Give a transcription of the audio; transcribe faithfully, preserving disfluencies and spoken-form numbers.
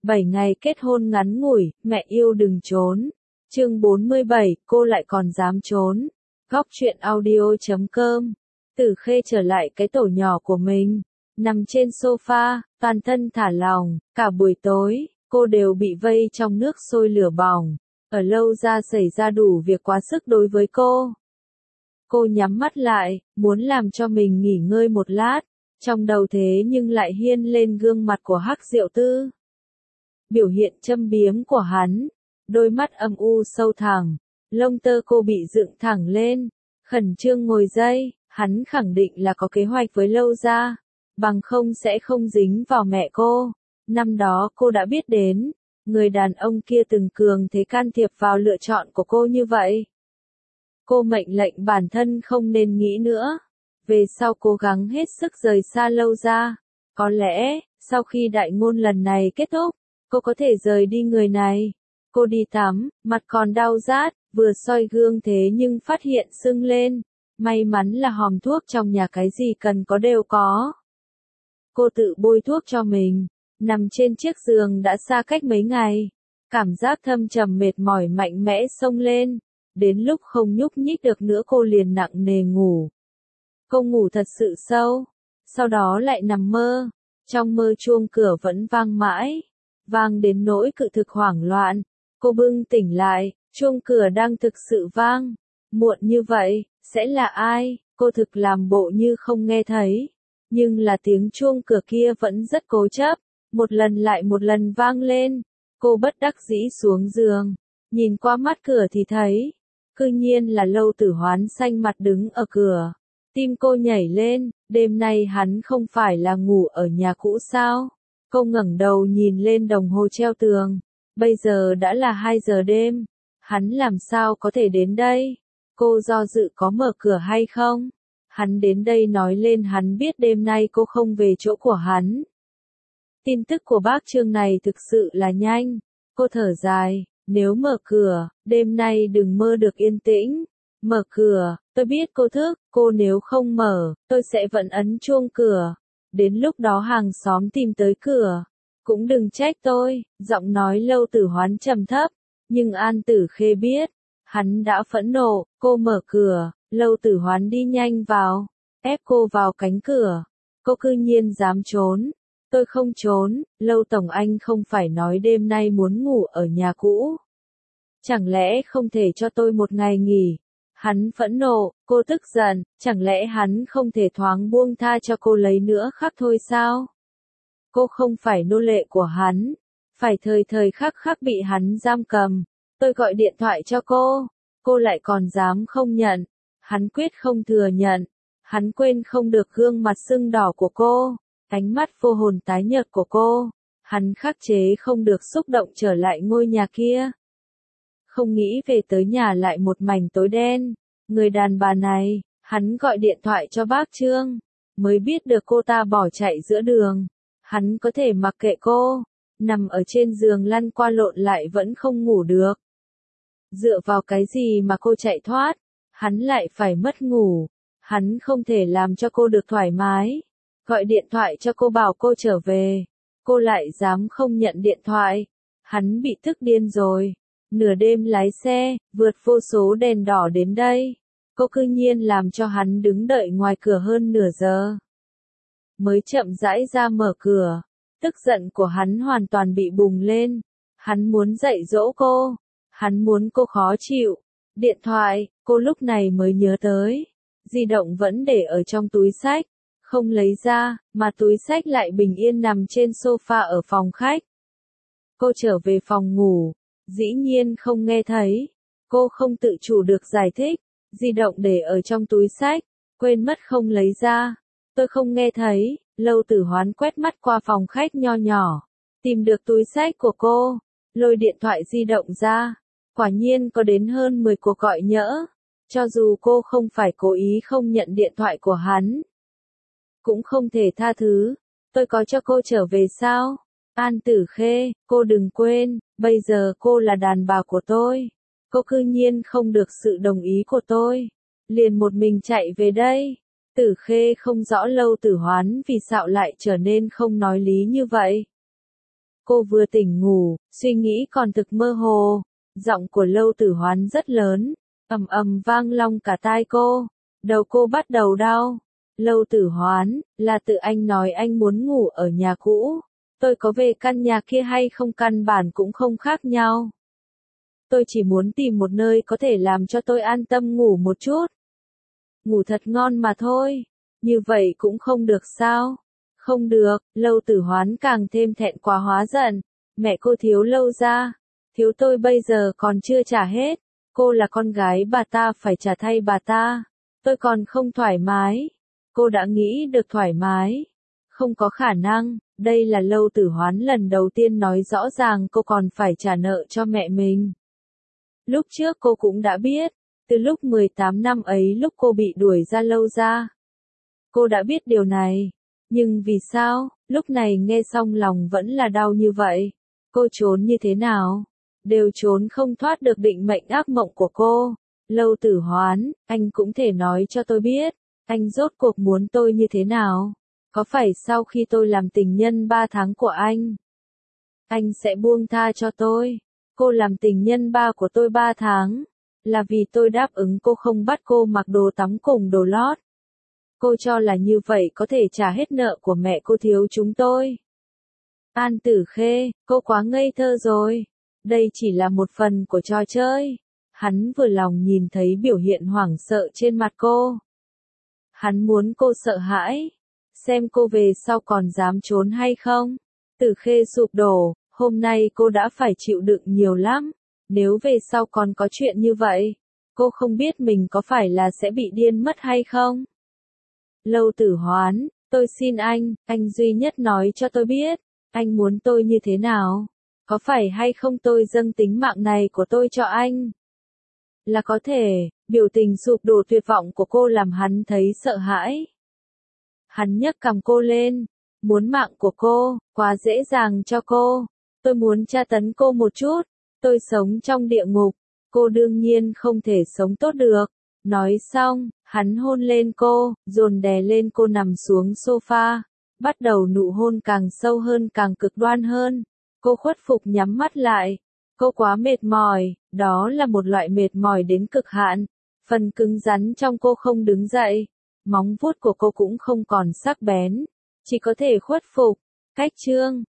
bảy ngày kết hôn ngắn ngủi, mẹ yêu đừng trốn. Chương bốn mươi bảy, cô lại còn dám trốn. Góc truyện audio chấm com. Tử Khê trở lại cái tổ nhỏ của mình, nằm trên sofa, toàn thân thả lỏng, cả buổi tối, cô đều bị vây trong nước sôi lửa bỏng. Ở lâu ra xảy ra đủ việc quá sức đối với cô. Cô nhắm mắt lại, muốn làm cho mình nghỉ ngơi một lát, trong đầu thế nhưng lại hiên lên gương mặt của Hắc Diệu Tư. Biểu hiện châm biếm của hắn, đôi mắt âm u sâu thẳm, lông tơ cô bị dựng thẳng lên, khẩn trương ngồi dậy, hắn khẳng định là có kế hoạch với Lâu Gia, bằng không sẽ không dính vào mẹ cô. Năm đó cô đã biết đến, người đàn ông kia từng cường thế can thiệp vào lựa chọn của cô như vậy. Cô mệnh lệnh bản thân không nên nghĩ nữa, về sau cố gắng hết sức rời xa Lâu Gia. Có lẽ, sau khi đại ngôn lần này kết thúc, cô có thể rời đi người này. Cô đi tắm, mặt còn đau rát, vừa soi gương thế nhưng phát hiện sưng lên. May mắn là hòm thuốc trong nhà cái gì cần có đều có. Cô tự bôi thuốc cho mình, nằm trên chiếc giường đã xa cách mấy ngày. Cảm giác thâm trầm mệt mỏi mạnh mẽ xông lên. Đến lúc không nhúc nhích được nữa cô liền nặng nề ngủ. Cô ngủ thật sự sâu, sau đó lại nằm mơ. Trong mơ chuông cửa vẫn vang mãi, vang đến nỗi cự thực hoảng loạn. Cô bưng tỉnh lại, chuông cửa đang thực sự vang. Muộn như vậy, sẽ là ai? Cô thực làm bộ như không nghe thấy. Nhưng là tiếng chuông cửa kia vẫn rất cố chấp, một lần lại một lần vang lên. Cô bất đắc dĩ xuống giường, nhìn qua mắt cửa thì thấy, cư nhiên là Lâu Tử Hoán xanh mặt đứng ở cửa. Tim cô nhảy lên, đêm nay hắn không phải là ngủ ở nhà cũ sao? Cô ngẩng đầu nhìn lên đồng hồ treo tường, bây giờ đã là hai giờ đêm, hắn làm sao có thể đến đây? Cô do dự có mở cửa hay không? Hắn đến đây nói lên hắn biết đêm nay cô không về chỗ của hắn. Tin tức của bác Trương này thực sự là nhanh, cô thở dài, nếu mở cửa, đêm nay đừng mơ được yên tĩnh. Mở cửa, tôi biết cô thức, cô nếu không mở, tôi sẽ vẫn ấn chuông cửa. Đến lúc đó hàng xóm tìm tới cửa, cũng đừng trách tôi. Giọng nói Lâu Tử Hoán trầm thấp, nhưng An Tử Khê biết, hắn đã phẫn nộ. Cô mở cửa, Lâu Tử Hoán đi nhanh vào, ép cô vào cánh cửa. Cô cư nhiên dám trốn. Tôi không trốn, Lâu Tổng Anh không phải nói đêm nay muốn ngủ ở nhà cũ. Chẳng lẽ không thể cho tôi một ngày nghỉ? Hắn phẫn nộ, cô tức giận, chẳng lẽ hắn không thể thoáng buông tha cho cô lấy nữa khắc thôi sao? Cô không phải nô lệ của hắn, phải thời thời khắc khắc bị hắn giam cầm. Tôi gọi điện thoại cho cô, cô lại còn dám không nhận. Hắn quyết không thừa nhận, hắn quên không được gương mặt sưng đỏ của cô, ánh mắt vô hồn tái nhợt của cô. Hắn khắc chế không được xúc động trở lại ngôi nhà kia. Không nghĩ về tới nhà lại một mảnh tối đen. Người đàn bà này, hắn gọi điện thoại cho bác Trương, mới biết được cô ta bỏ chạy giữa đường. Hắn có thể mặc kệ cô, nằm ở trên giường lăn qua lộn lại vẫn không ngủ được. Dựa vào cái gì mà cô chạy thoát, hắn lại phải mất ngủ. Hắn không thể làm cho cô được thoải mái. Gọi điện thoại cho cô bảo cô trở về, cô lại dám không nhận điện thoại. Hắn bị tức điên rồi. Nửa đêm lái xe, vượt vô số đèn đỏ đến đây. Cô cư nhiên làm cho hắn đứng đợi ngoài cửa hơn nửa giờ. Mới chậm rãi ra mở cửa. Tức giận của hắn hoàn toàn bị bùng lên. Hắn muốn dạy dỗ cô. Hắn muốn cô khó chịu. Điện thoại, cô lúc này mới nhớ tới. Di động vẫn để ở trong túi xách. Không lấy ra, mà túi xách lại bình yên nằm trên sofa ở phòng khách. Cô trở về phòng ngủ. Dĩ nhiên không nghe thấy. Cô không tự chủ được giải thích. Di động để ở trong túi xách, quên mất không lấy ra. Tôi không nghe thấy. Lâu Tử Hoán quét mắt qua phòng khách nho nhỏ, tìm được túi xách của cô, lôi điện thoại di động ra. Quả nhiên có đến hơn mười cuộc gọi nhỡ. Cho dù cô không phải cố ý không nhận điện thoại của hắn, cũng không thể tha thứ. Tôi có cho cô trở về sao? An Tử Khê, cô đừng quên, bây giờ cô là đàn bà của tôi. Cô cư nhiên không được sự đồng ý của tôi, liền một mình chạy về đây. Tử Khê không rõ Lâu Tử Hoán vì sao lại trở nên không nói lý như vậy. Cô vừa tỉnh ngủ, suy nghĩ còn thực mơ hồ. Giọng của Lâu Tử Hoán rất lớn, ầm ầm vang long cả tai cô. Đầu cô bắt đầu đau. Lâu Tử Hoán, là tự anh nói anh muốn ngủ ở nhà cũ. Tôi có về căn nhà kia hay không căn bản cũng không khác nhau. Tôi chỉ muốn tìm một nơi có thể làm cho tôi an tâm ngủ một chút. Ngủ thật ngon mà thôi. Như vậy cũng không được sao? Không được, Lâu Tử Hoán càng thêm thẹn quá hóa giận. Mẹ cô thiếu Lâu ra. Thiếu tôi bây giờ còn chưa trả hết. Cô là con gái bà ta phải trả thay bà ta. Tôi còn không thoải mái. Cô đã nghĩ được thoải mái. Không có khả năng, đây là Lâu Tử Hoán lần đầu tiên nói rõ ràng cô còn phải trả nợ cho mẹ mình. Lúc trước cô cũng đã biết, từ lúc mười tám năm ấy lúc cô bị đuổi ra Lâu ra. Cô đã biết điều này, nhưng vì sao, lúc này nghe xong lòng vẫn là đau như vậy. Cô trốn như thế nào? Đều trốn không thoát được định mệnh ác mộng của cô. Lâu Tử Hoán, anh cũng thể nói cho tôi biết, anh rốt cuộc muốn tôi như thế nào? Có phải sau khi tôi làm tình nhân ba tháng của anh, anh sẽ buông tha cho tôi? Cô làm tình nhân ba của tôi ba tháng, là vì tôi đáp ứng cô không bắt cô mặc đồ tắm cùng đồ lót. Cô cho là như vậy có thể trả hết nợ của mẹ cô thiếu chúng tôi. An Tử Khê, cô quá ngây thơ rồi. Đây chỉ là một phần của trò chơi. Hắn vừa lòng nhìn thấy biểu hiện hoảng sợ trên mặt cô. Hắn muốn cô sợ hãi. Xem cô về sau còn dám trốn hay không. Tử Khê sụp đổ, hôm nay cô đã phải chịu đựng nhiều lắm. Nếu về sau còn có chuyện như vậy, cô không biết mình có phải là sẽ bị điên mất hay không. Lâu Tử Hoán, tôi xin anh, anh duy nhất nói cho tôi biết, anh muốn tôi như thế nào? Có phải hay không tôi dâng tính mạng này của tôi cho anh? Là có thể, biểu tình sụp đổ tuyệt vọng của cô làm hắn thấy sợ hãi. Hắn nhấc cằm cô lên, muốn mạng của cô, quá dễ dàng cho cô. Tôi muốn tra tấn cô một chút, tôi sống trong địa ngục, cô đương nhiên không thể sống tốt được. Nói xong, hắn hôn lên cô, dồn đè lên cô nằm xuống sofa, bắt đầu nụ hôn càng sâu hơn càng cực đoan hơn. Cô khuất phục nhắm mắt lại. Cô quá mệt mỏi, đó là một loại mệt mỏi đến cực hạn. Phần cứng rắn trong cô không đứng dậy. Móng vuốt của cô cũng không còn sắc bén. Chỉ có thể khuất phục. Cách chương